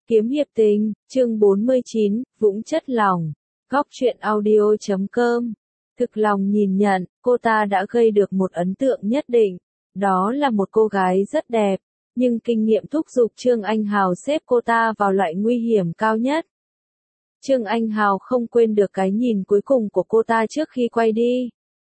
Kiếm hiệp tình, chương 49, Vũng chất lòng. Góc truyện audio.com. Thực lòng nhìn nhận, cô ta đã gây được một ấn tượng nhất định. Đó là một cô gái rất đẹp, nhưng kinh nghiệm thúc giục Trương Anh Hào xếp cô ta vào loại nguy hiểm cao nhất. Trương Anh Hào không quên được cái nhìn cuối cùng của cô ta trước khi quay đi.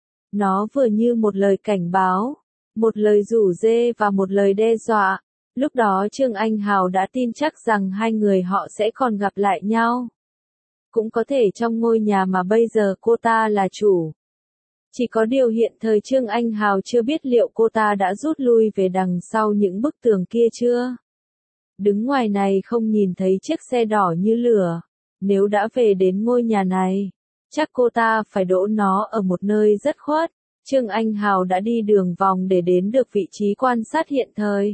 Nó vừa như một lời cảnh báo, một lời rủ rê và một lời đe dọa. Lúc đó Trương Anh Hào đã tin chắc rằng hai người họ sẽ còn gặp lại nhau. Cũng có thể trong ngôi nhà mà bây giờ cô ta là chủ. Chỉ có điều hiện thời Trương Anh Hào chưa biết liệu cô ta đã rút lui về đằng sau những bức tường kia chưa. Đứng ngoài này không nhìn thấy chiếc xe đỏ như lửa. Nếu đã về đến ngôi nhà này, chắc cô ta phải đỗ nó ở một nơi rất khuất. Trương Anh Hào đã đi đường vòng để đến được vị trí quan sát hiện thời.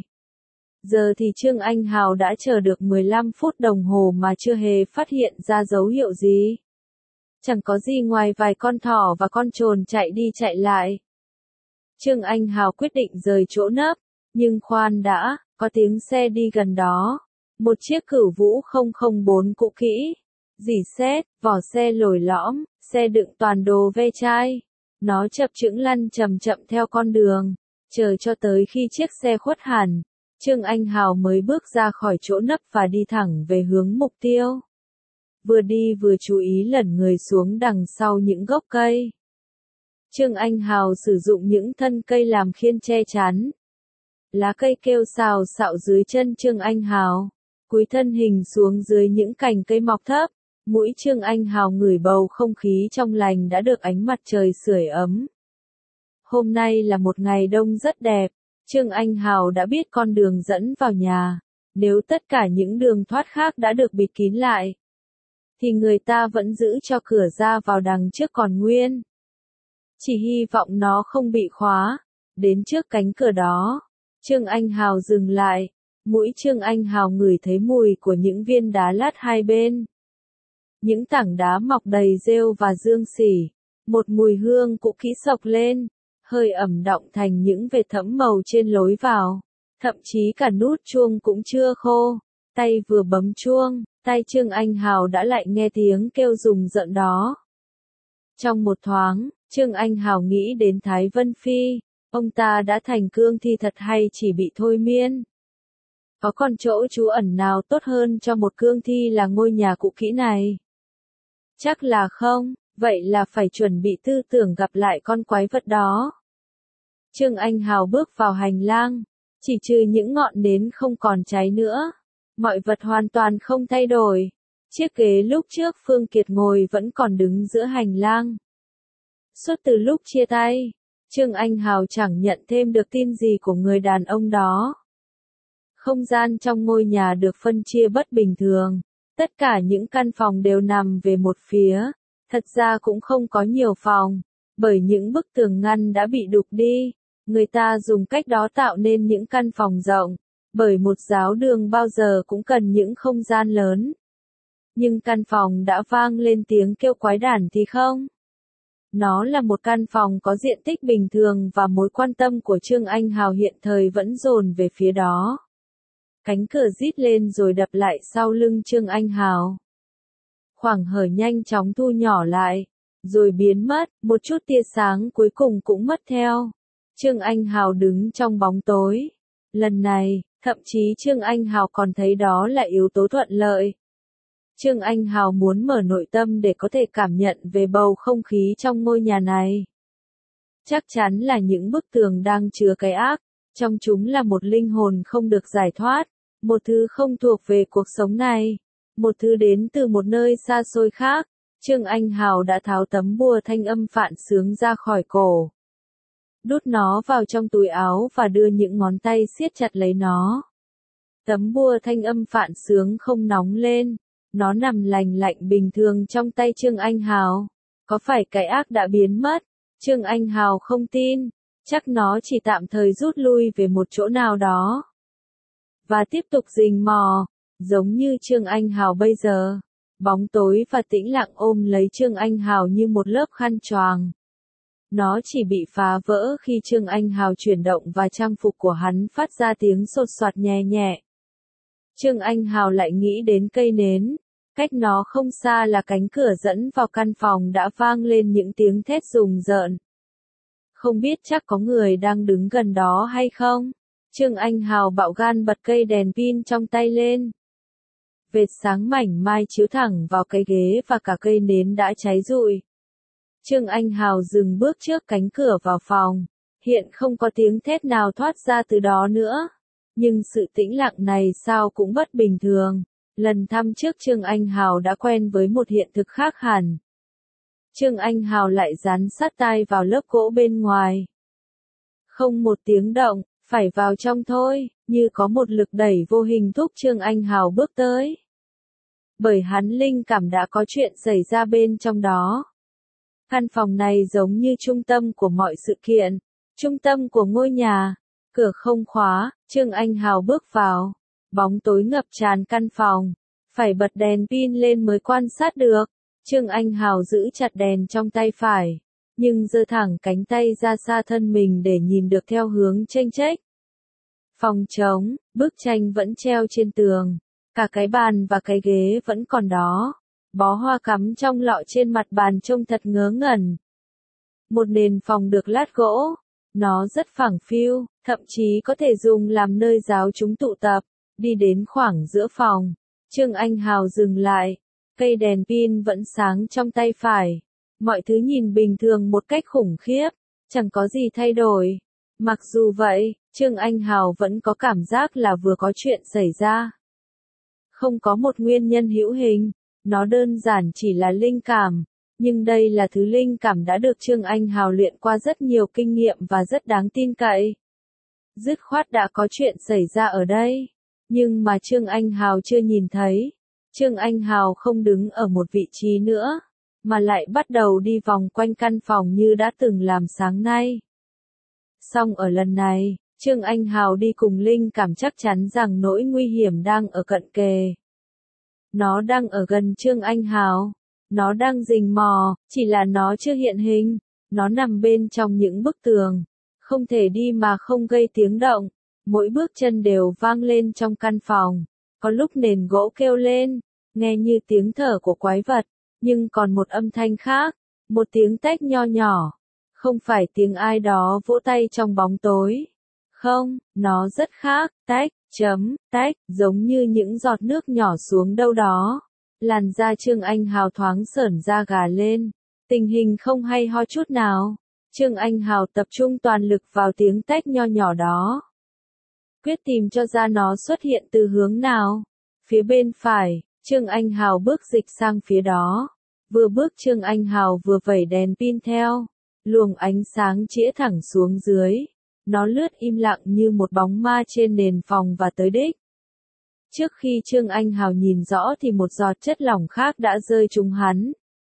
Giờ thì Trương Anh Hào đã chờ được 15 phút đồng hồ mà chưa hề phát hiện ra dấu hiệu gì. Chẳng có gì ngoài vài con thỏ và con trồn chạy đi chạy lại. Trương Anh Hào quyết định rời chỗ nấp, nhưng khoan đã, có tiếng xe đi gần đó. Một chiếc Cửu Vũ 004 cũ kỹ, rỉ sét, vỏ xe lồi lõm, xe đựng toàn đồ ve chai. Nó chập chững lăn chậm chậm theo con đường, chờ cho tới khi chiếc xe khuất hẳn. Trương Anh Hào mới bước ra khỏi chỗ nấp và đi thẳng về hướng mục tiêu. Vừa đi vừa chú ý lẩn người xuống đằng sau những gốc cây. Trương Anh Hào sử dụng những thân cây làm khiên che chắn. Lá cây kêu xào xạo dưới chân Trương Anh Hào, cúi thân hình xuống dưới những cành cây mọc thấp. Mũi Trương Anh Hào ngửi bầu không khí trong lành đã được ánh mặt trời sưởi ấm. Hôm nay là một ngày đông rất đẹp. Trương Anh Hào đã biết con đường dẫn vào nhà. Nếu tất cả những đường thoát khác đã được bịt kín lại, thì người ta vẫn giữ cho cửa ra vào đằng trước còn nguyên. Chỉ hy vọng nó không bị khóa. Đến trước cánh cửa đó, Trương Anh Hào dừng lại. Mũi Trương Anh Hào ngửi thấy mùi của những viên đá lát hai bên. Những tảng đá mọc đầy rêu và dương xỉ. Một mùi hương cũ kỹ xộc lên. Hơi ẩm đọng thành những vệt thẫm màu trên lối vào. Thậm chí cả nút chuông cũng chưa khô. Tay vừa bấm chuông, tay Trương Anh Hào đã lại nghe tiếng kêu rùng rợn đó. Trong một thoáng, Trương Anh Hào nghĩ đến Thái Vân Phi. Ông ta đã thành cương thi thật hay chỉ bị thôi miên? Có còn chỗ trú ẩn nào tốt hơn cho một cương thi là ngôi nhà cũ kỹ này? Chắc là không, vậy là phải chuẩn bị tư tưởng gặp lại con quái vật đó. Trương Anh Hào bước vào hành lang, chỉ trừ những ngọn nến không còn cháy nữa. Mọi vật hoàn toàn không thay đổi. Chiếc ghế lúc trước Phương Kiệt ngồi vẫn còn đứng giữa hành lang. Suốt từ lúc chia tay, Trương Anh Hào chẳng nhận thêm được tin gì của người đàn ông đó. Không gian trong ngôi nhà được phân chia bất bình thường. Tất cả những căn phòng đều nằm về một phía. Thật ra cũng không có nhiều phòng, bởi những bức tường ngăn đã bị đục đi. Người ta dùng cách đó tạo nên những căn phòng rộng, bởi một giáo đường bao giờ cũng cần những không gian lớn. Nhưng căn phòng đã vang lên tiếng kêu quái đản thì không. Nó là một căn phòng có diện tích bình thường và mối quan tâm của Trương Anh Hào hiện thời vẫn dồn về phía đó. Cánh cửa rít lên rồi đập lại sau lưng Trương Anh Hào. Khoảng hở nhanh chóng thu nhỏ lại, rồi biến mất, một chút tia sáng cuối cùng cũng mất theo. Trương Anh Hào đứng trong bóng tối. Lần này, thậm chí Trương Anh Hào còn thấy đó là yếu tố thuận lợi. Trương Anh Hào muốn mở nội tâm để có thể cảm nhận về bầu không khí trong ngôi nhà này. Chắc chắn là những bức tường đang chứa cái ác, trong chúng là một linh hồn không được giải thoát, một thứ không thuộc về cuộc sống này, một thứ đến từ một nơi xa xôi khác. Trương Anh Hào đã tháo tấm bùa thanh âm phạn sướng ra khỏi cổ, đút nó vào trong túi áo và đưa những ngón tay siết chặt lấy nó. Tấm bùa thanh âm phạn sướng không nóng lên, nó nằm lành lạnh bình thường trong tay Trương Anh Hào. Có phải cái ác đã biến mất? Trương Anh Hào không tin, chắc nó chỉ tạm thời rút lui về một chỗ nào đó. Và tiếp tục rình mò, giống như Trương Anh Hào bây giờ. Bóng tối và tĩnh lặng ôm lấy Trương Anh Hào như một lớp khăn choàng. Nó chỉ bị phá vỡ khi Trương Anh Hào chuyển động và trang phục của hắn phát ra tiếng sột soạt nhẹ nhẹ. Trương Anh Hào lại nghĩ đến cây nến. Cách nó không xa là cánh cửa dẫn vào căn phòng đã vang lên những tiếng thét rùng rợn. Không biết chắc có người đang đứng gần đó hay không? Trương Anh Hào bạo gan bật cây đèn pin trong tay lên. Vệt sáng mảnh mai chiếu thẳng vào cái ghế và cả cây nến đã cháy rụi. Trương Anh Hào dừng bước trước cánh cửa vào phòng. Hiện không có tiếng thét nào thoát ra từ đó nữa. Nhưng sự tĩnh lặng này sao cũng bất bình thường. Lần thăm trước Trương Anh Hào đã quen với một hiện thực khác hẳn. Trương Anh Hào lại dán sát tai vào lớp gỗ bên ngoài. Không một tiếng động, phải vào trong thôi, như có một lực đẩy vô hình thúc Trương Anh Hào bước tới. Bởi hắn linh cảm đã có chuyện xảy ra bên trong đó. Căn phòng này giống như trung tâm của mọi sự kiện, trung tâm của ngôi nhà. Cửa không khóa, Trương Anh Hào bước vào. Bóng tối ngập tràn căn phòng. Phải bật đèn pin lên mới quan sát được. Trương Anh Hào giữ chặt đèn trong tay phải. Nhưng giơ thẳng cánh tay ra xa thân mình để nhìn được theo hướng chênh chếch. Phòng trống, bức tranh vẫn treo trên tường. Cả cái bàn và cái ghế vẫn còn đó. Bó hoa cắm trong lọ trên mặt bàn trông thật ngớ ngẩn. Một nền phòng được lát gỗ. Nó rất phẳng phiu, thậm chí có thể dùng làm nơi giáo chúng tụ tập. Đi đến khoảng giữa phòng, Trương Anh Hào dừng lại. Cây đèn pin vẫn sáng trong tay phải. Mọi thứ nhìn bình thường một cách khủng khiếp, chẳng có gì thay đổi. Mặc dù vậy, Trương Anh Hào vẫn có cảm giác là vừa có chuyện xảy ra. Không có một nguyên nhân hữu hình, nó đơn giản chỉ là linh cảm. Nhưng đây là thứ linh cảm đã được Trương Anh Hào luyện qua rất nhiều kinh nghiệm và rất đáng tin cậy. Dứt khoát đã có chuyện xảy ra ở đây. Nhưng mà Trương Anh Hào chưa nhìn thấy. Trương Anh Hào không đứng ở một vị trí nữa, mà lại bắt đầu đi vòng quanh căn phòng như đã từng làm sáng nay. Song ở lần này, Trương Anh Hào đi cùng linh cảm chắc chắn rằng nỗi nguy hiểm đang ở cận kề. Nó đang ở gần Trương Anh Hào. Nó đang rình mò, chỉ là nó chưa hiện hình. Nó nằm bên trong những bức tường. Không thể đi mà không gây tiếng động. Mỗi bước chân đều vang lên trong căn phòng. Có lúc nền gỗ kêu lên, nghe như tiếng thở của quái vật. Nhưng còn một âm thanh khác, một tiếng tách nho nhỏ. Không phải tiếng ai đó vỗ tay trong bóng tối. Không, nó rất khác, tách, tách, giống như những giọt nước nhỏ xuống đâu đó. Làn da Trương Anh Hào thoáng sởn da gà lên. Tình hình không hay ho chút nào. Trương Anh Hào tập trung toàn lực vào tiếng tách nho nhỏ đó. Quyết tìm cho ra nó xuất hiện từ hướng nào. Phía bên phải, Trương Anh Hào bước dịch sang phía đó. Vừa bước Trương Anh Hào vừa vẩy đèn pin theo. Luồng ánh sáng chĩa thẳng xuống dưới. Nó lướt im lặng như một bóng ma trên nền phòng và tới đích. Trước khi Trương Anh Hào nhìn rõ thì một giọt chất lỏng khác đã rơi trúng hắn.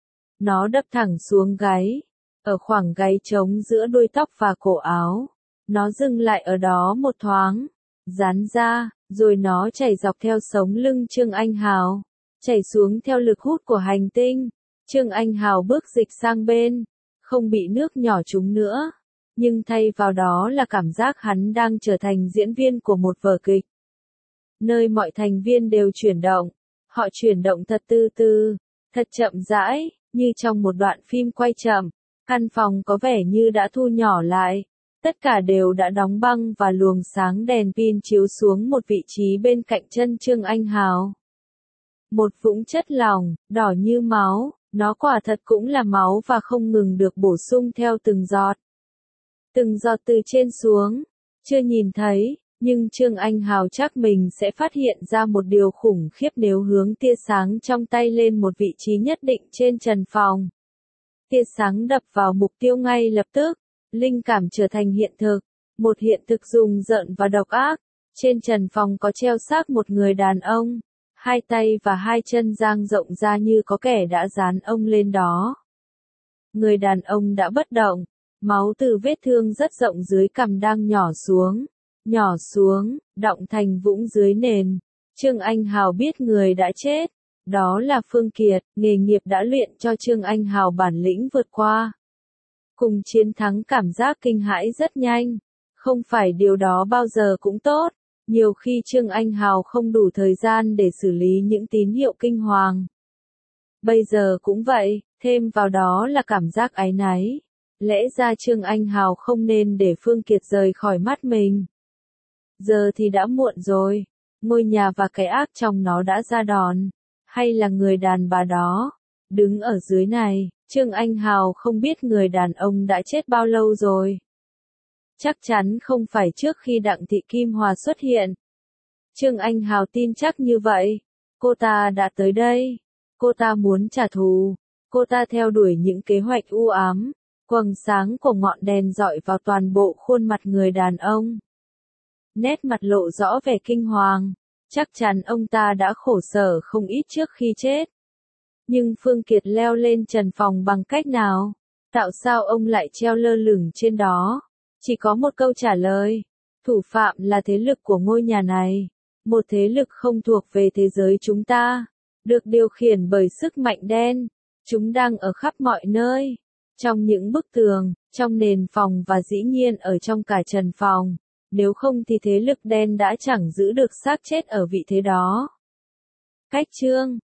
Nó đập thẳng xuống gáy. Ở khoảng gáy trống giữa đuôi tóc và cổ áo. Nó dừng lại ở đó một thoáng. Dán ra, rồi nó chảy dọc theo sống lưng Trương Anh Hào. Chảy xuống theo lực hút của hành tinh. Trương Anh Hào bước dịch sang bên. Không bị nước nhỏ trúng nữa. Nhưng thay vào đó là cảm giác hắn đang trở thành diễn viên của một vở kịch. Nơi mọi thành viên đều chuyển động. Họ chuyển động thật từ từ, thật chậm rãi, như trong một đoạn phim quay chậm. Căn phòng có vẻ như đã thu nhỏ lại. Tất cả đều đã đóng băng và luồng sáng đèn pin chiếu xuống một vị trí bên cạnh chân Trương Anh Hào. Một vũng chất lỏng, đỏ như máu, nó quả thật cũng là máu và không ngừng được bổ sung theo từng giọt. Từng giọt từ trên xuống, chưa nhìn thấy, nhưng Trương Anh Hào chắc mình sẽ phát hiện ra một điều khủng khiếp nếu hướng tia sáng trong tay lên một vị trí nhất định trên trần phòng. Tia sáng đập vào mục tiêu ngay lập tức, linh cảm trở thành hiện thực, một hiện thực rùng rợn và độc ác. Trên trần phòng có treo xác một người đàn ông, hai tay và hai chân dang rộng ra như có kẻ đã dán ông lên đó. Người đàn ông đã bất động, máu từ vết thương rất rộng dưới cằm đang nhỏ xuống, đọng thành vũng dưới nền. Trương Anh Hào biết người đã chết. Đó là Phương Kiệt, nghề nghiệp đã luyện cho Trương Anh Hào bản lĩnh vượt qua. Cùng chiến thắng cảm giác kinh hãi rất nhanh. Không phải điều đó bao giờ cũng tốt, Nhiều khi Trương Anh Hào không đủ thời gian để xử lý những tín hiệu kinh hoàng. Bây giờ cũng vậy, thêm vào đó là cảm giác áy náy. Lẽ ra Trương Anh Hào không nên để Phương Kiệt rời khỏi mắt mình. Giờ thì đã muộn rồi, ngôi nhà và cái ác trong nó đã ra đòn. Hay là người đàn bà đó, đứng ở dưới này, Trương Anh Hào không biết người đàn ông đã chết bao lâu rồi. Chắc chắn không phải trước khi Đặng Thị Kim Hòa xuất hiện. Trương Anh Hào tin chắc như vậy. Cô ta đã tới đây. Cô ta muốn trả thù. Cô ta theo đuổi những kế hoạch u ám. Quầng sáng của ngọn đèn dọi vào toàn bộ khuôn mặt người đàn ông. Nét mặt lộ rõ vẻ kinh hoàng. Chắc chắn ông ta đã khổ sở không ít trước khi chết. Nhưng Phương Kiệt leo lên trần phòng bằng cách nào? Tại sao ông lại treo lơ lửng trên đó? Chỉ có một câu trả lời. Thủ phạm là thế lực của ngôi nhà này. Một thế lực không thuộc về thế giới chúng ta. Được điều khiển bởi sức mạnh đen. Chúng đang ở khắp mọi nơi. Trong những bức tường, trong nền phòng và dĩ nhiên ở trong cả trần phòng. Nếu không thì thế lực đen đã chẳng giữ được xác chết ở vị thế đó. Cách chương